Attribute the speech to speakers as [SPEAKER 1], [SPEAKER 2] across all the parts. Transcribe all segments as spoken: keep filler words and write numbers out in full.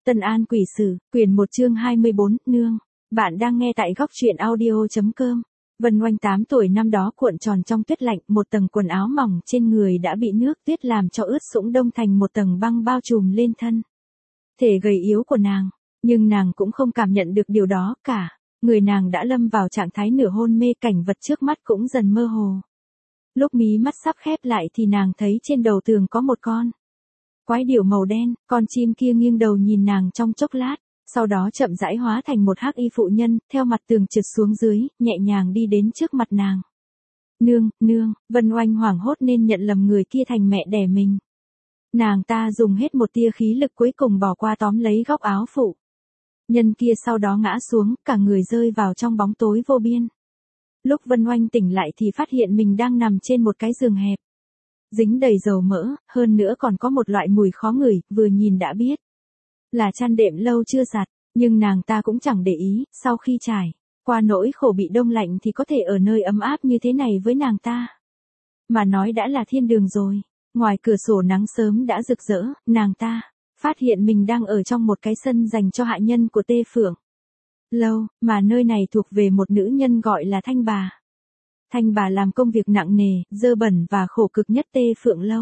[SPEAKER 1] Tân An Quỷ Sử, quyển một chương hai mươi bốn, nương. Bạn đang nghe tại góc truyện audio.com. Vân Oanh tám tuổi năm đó cuộn tròn trong tuyết lạnh, một tầng quần áo mỏng trên người đã bị nước tuyết làm cho ướt sũng đông thành một tầng băng bao trùm lên thân. Thể gầy yếu của nàng, nhưng nàng cũng không cảm nhận được điều đó cả. Người nàng đã lâm vào trạng thái nửa hôn mê, cảnh vật trước mắt cũng dần mơ hồ. Lúc mí mắt sắp khép lại thì nàng thấy trên đầu tường có một con quái điểu màu đen, con chim kia nghiêng đầu nhìn nàng trong chốc lát, sau đó chậm rãi hóa thành một hắc y phụ nhân, theo mặt tường trượt xuống dưới, nhẹ nhàng đi đến trước mặt nàng. Nương, nương, Vân Oanh hoảng hốt nên nhận lầm người kia thành mẹ đẻ mình. Nàng ta dùng hết một tia khí lực cuối cùng bỏ qua tóm lấy góc áo phụ nhân kia, sau đó ngã xuống, cả người rơi vào trong bóng tối vô biên. Lúc Vân Oanh tỉnh lại thì phát hiện mình đang nằm trên một cái giường hẹp, dính đầy dầu mỡ, hơn nữa còn có một loại mùi khó ngửi, vừa nhìn đã biết là chăn đệm lâu chưa giặt, nhưng nàng ta cũng chẳng để ý, sau khi trải qua nỗi khổ bị đông lạnh thì có thể ở nơi ấm áp như thế này với nàng ta mà nói đã là thiên đường rồi. Ngoài cửa sổ nắng sớm đã rực rỡ, nàng ta phát hiện mình đang ở trong một cái sân dành cho hạ nhân của Tê Phượng Lâu, mà nơi này thuộc về một nữ nhân gọi là Thanh Bà. Thanh Bà làm công việc nặng nề, dơ bẩn và khổ cực nhất Tê Phượng Lâu.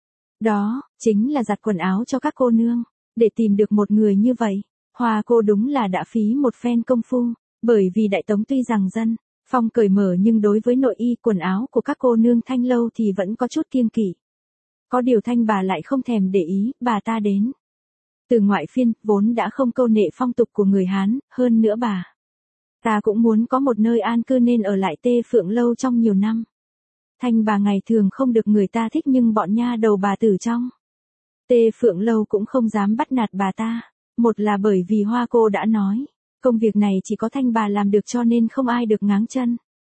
[SPEAKER 1] Đó, chính là giặt quần áo cho các cô nương. Để tìm được một người như vậy, Hoa cô đúng là đã phí một phen công phu, bởi vì Đại Tống tuy rằng dân phong cởi mở nhưng đối với nội y quần áo của các cô nương Thanh Lâu thì vẫn có chút kiêng kỵ. Có điều Thanh Bà lại không thèm để ý, bà ta đến từ ngoại phiên, vốn đã không câu nệ phong tục của người Hán, hơn nữa bà ta cũng muốn có một nơi an cư nên ở lại Tê Phượng Lâu trong nhiều năm. Thanh Bà ngày thường không được người ta thích nhưng bọn nha đầu bà tử trong Tê Phượng Lâu cũng không dám bắt nạt bà ta. Một là bởi vì Hoa cô đã nói, công việc này chỉ có Thanh Bà làm được cho nên không ai được ngáng chân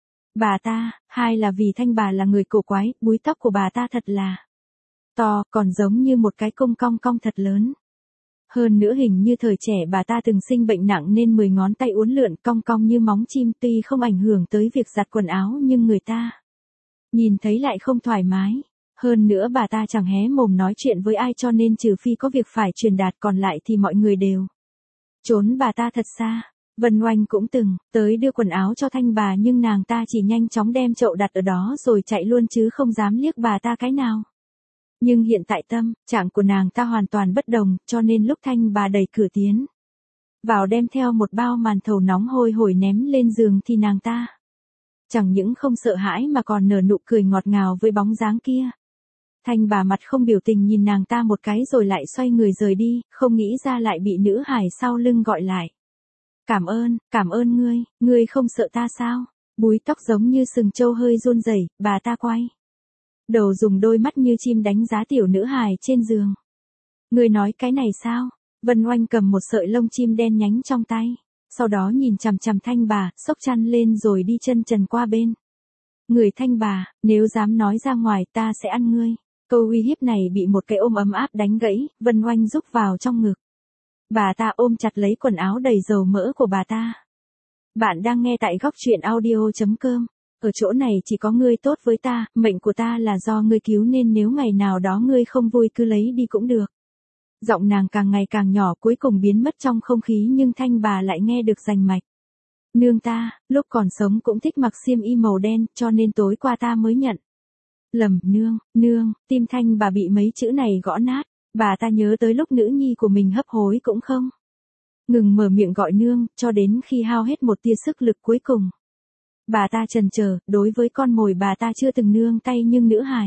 [SPEAKER 1] bà ta. Hai là vì Thanh Bà là người cổ quái, búi tóc của bà ta thật là to, còn giống như một cái cung cong cong thật lớn. Hơn nữa hình như thời trẻ bà ta từng sinh bệnh nặng nên mười ngón tay uốn lượn cong cong như móng chim, tuy không ảnh hưởng tới việc giặt quần áo nhưng người ta nhìn thấy lại không thoải mái. Hơn nữa bà ta chẳng hé mồm nói chuyện với ai cho nên trừ phi có việc phải truyền đạt còn lại thì mọi người đều trốn bà ta thật xa. Vân Oanh cũng từng tới đưa quần áo cho Thanh Bà nhưng nàng ta chỉ nhanh chóng đem chậu đặt ở đó rồi chạy luôn chứ không dám liếc bà ta cái nào. Nhưng hiện tại tâm trạng của nàng ta hoàn toàn bất đồng, cho nên lúc Thanh Bà đẩy cửa tiến vào đem theo một bao màn thầu nóng hôi hổi ném lên giường thì nàng ta chẳng những không sợ hãi mà còn nở nụ cười ngọt ngào với bóng dáng kia. Thanh Bà mặt không biểu tình nhìn nàng ta một cái rồi lại xoay người rời đi, không nghĩ ra lại bị nữ hải sau lưng gọi lại. Cảm ơn, cảm ơn ngươi, ngươi không sợ ta sao? Búi tóc giống như sừng trâu hơi run rẩy, bà ta quay đầu dùng đôi mắt như chim đánh giá tiểu nữ hài trên giường. Ngươi nói cái này sao? Vân Oanh cầm một sợi lông chim đen nhánh trong tay, sau đó nhìn chằm chằm Thanh Bà, xốc chăn lên rồi đi chân trần qua bên người Thanh Bà. Nếu dám nói ra ngoài ta sẽ ăn ngươi. Câu uy hiếp này bị một cái ôm ấm áp đánh gãy, Vân Oanh rúc vào trong ngực bà ta, ôm chặt lấy quần áo đầy dầu mỡ của bà ta. Bạn đang nghe tại góc truyện audio.com. Ở chỗ này chỉ có ngươi tốt với ta, mệnh của ta là do ngươi cứu nên nếu ngày nào đó ngươi không vui cứ lấy đi cũng được. Giọng nàng càng ngày càng nhỏ cuối cùng biến mất trong không khí nhưng Thanh Bà lại nghe được rành mạch. Nương ta, lúc còn sống cũng thích mặc xiêm y màu đen cho nên tối qua ta mới nhận lầm. Nương, nương, tim Thanh Bà bị mấy chữ này gõ nát. Bà ta nhớ tới lúc nữ nhi của mình hấp hối cũng không ngừng mở miệng gọi nương, cho đến khi hao hết một tia sức lực cuối cùng. Bà ta chần chờ, đối với con mồi bà ta chưa từng nương tay nhưng nữ hài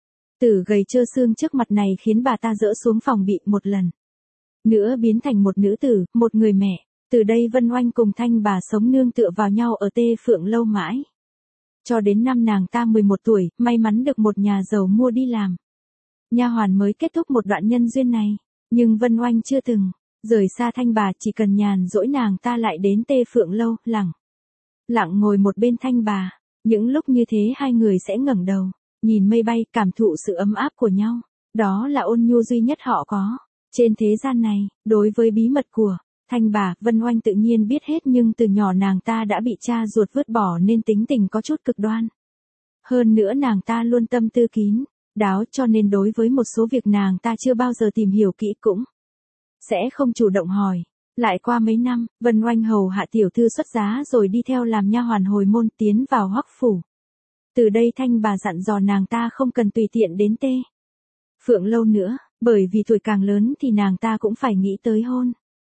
[SPEAKER 1] tử gầy trơ xương trước mặt này khiến bà ta dỡ xuống phòng bị một lần nữa biến thành một nữ tử, một người mẹ. Từ đây Vân Oanh cùng Thanh Bà sống nương tựa vào nhau ở Tê Phượng Lâu mãi cho đến năm nàng ta mười một tuổi, may mắn được một nhà giàu mua đi làm nha hoàn mới kết thúc một đoạn nhân duyên này. Nhưng Vân Oanh chưa từng rời xa Thanh Bà, chỉ cần nhàn dỗi nàng ta lại đến Tê Phượng Lâu, lẳng lặng ngồi một bên Thanh Bà. Những lúc như thế hai người sẽ ngẩng đầu nhìn mây bay, cảm thụ sự ấm áp của nhau. Đó là ôn nhu duy nhất họ có trên thế gian này. Đối với bí mật của Thanh Bà, Vân Oanh tự nhiên biết hết nhưng từ nhỏ nàng ta đã bị cha ruột vứt bỏ nên tính tình có chút cực đoan. Hơn nữa nàng ta luôn tâm tư kín đáo cho nên đối với một số việc nàng ta chưa bao giờ tìm hiểu kỹ cũng sẽ không chủ động hỏi. Lại qua mấy năm, Vân Oanh hầu hạ tiểu thư xuất giá rồi đi theo làm nha hoàn hồi môn tiến vào Hoắc phủ. Từ đây Thanh bà dặn dò nàng ta không cần tùy tiện đến Tê Phượng lâu nữa, bởi vì tuổi càng lớn thì nàng ta cũng phải nghĩ tới hôn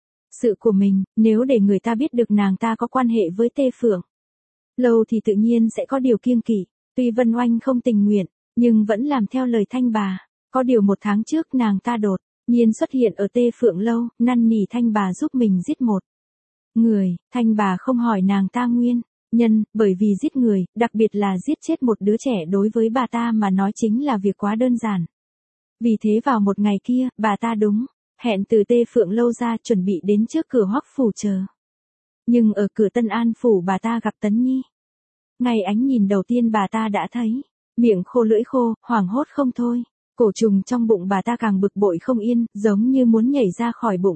[SPEAKER 1] sự của mình, nếu để người ta biết được nàng ta có quan hệ với Tê Phượng lâu thì tự nhiên sẽ có điều kiêng kỵ. Tuy Vân Oanh không tình nguyện, nhưng vẫn làm theo lời Thanh bà. Có điều một tháng trước nàng ta đột nhiên xuất hiện ở Tê Phượng lâu, năn nỉ Thanh bà giúp mình giết một người. Thanh bà không hỏi nàng ta nguyên nhân, bởi vì giết người, đặc biệt là giết chết một đứa trẻ đối với bà ta mà nói chính là việc quá đơn giản. Vì thế vào một ngày kia, bà ta đúng hẹn từ Tê Phượng lâu ra chuẩn bị đến trước cửa Hoắc phủ chờ. Nhưng ở cửa Tân An phủ bà ta gặp Tấn Nhi. Ngày ánh nhìn đầu tiên bà ta đã thấy, miệng khô lưỡi khô, hoảng hốt không thôi. Cổ trùng trong bụng bà ta càng bực bội không yên, giống như muốn nhảy ra khỏi bụng.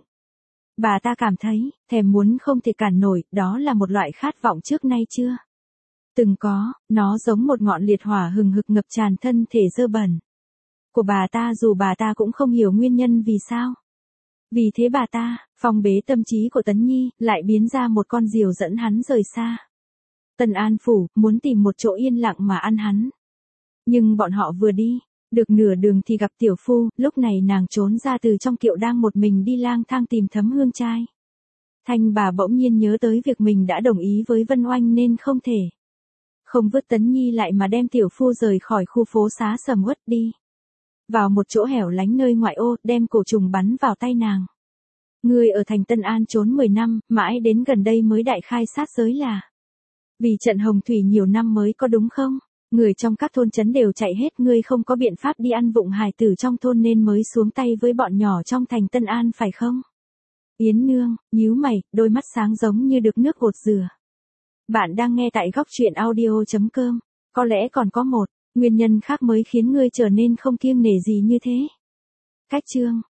[SPEAKER 1] Bà ta cảm thấy, thèm muốn không thể cản nổi, đó là một loại khát vọng trước nay chưa từng có, nó giống một ngọn liệt hỏa hừng hực ngập tràn thân thể dơ bẩn của bà ta, dù bà ta cũng không hiểu nguyên nhân vì sao. Vì thế bà ta, phong bế tâm trí của Tấn Nhi, lại biến ra một con diều dẫn hắn rời xa Tân An phủ, muốn tìm một chỗ yên lặng mà ăn hắn. Nhưng bọn họ vừa đi được nửa đường thì gặp tiểu phu, lúc này nàng trốn ra từ trong kiệu đang một mình đi lang thang tìm Thấm Hương trai. Thanh bà bỗng nhiên nhớ tới việc mình đã đồng ý với Vân Oanh nên không thể không vứt Tấn Nhi lại mà đem tiểu phu rời khỏi khu phố xá sầm uất đi vào một chỗ hẻo lánh nơi ngoại ô, đem cổ trùng bắn vào tay nàng. Ngươi ở thành Tân An trốn mười năm, mãi đến gần đây mới đại khai sát giới là vì trận hồng thủy nhiều năm mới có đúng không? Người trong các thôn trấn đều chạy hết, ngươi không có biện pháp đi ăn vụng hài tử trong thôn nên mới xuống tay với bọn nhỏ trong thành Tân An phải không? Yến Nương, nhíu mày, đôi mắt sáng giống như được nước gột rửa. Bạn đang nghe tại góc truyện audio chấm com. Có lẽ còn có một nguyên nhân khác mới khiến ngươi trở nên không kiêng nể gì như thế. Cách chương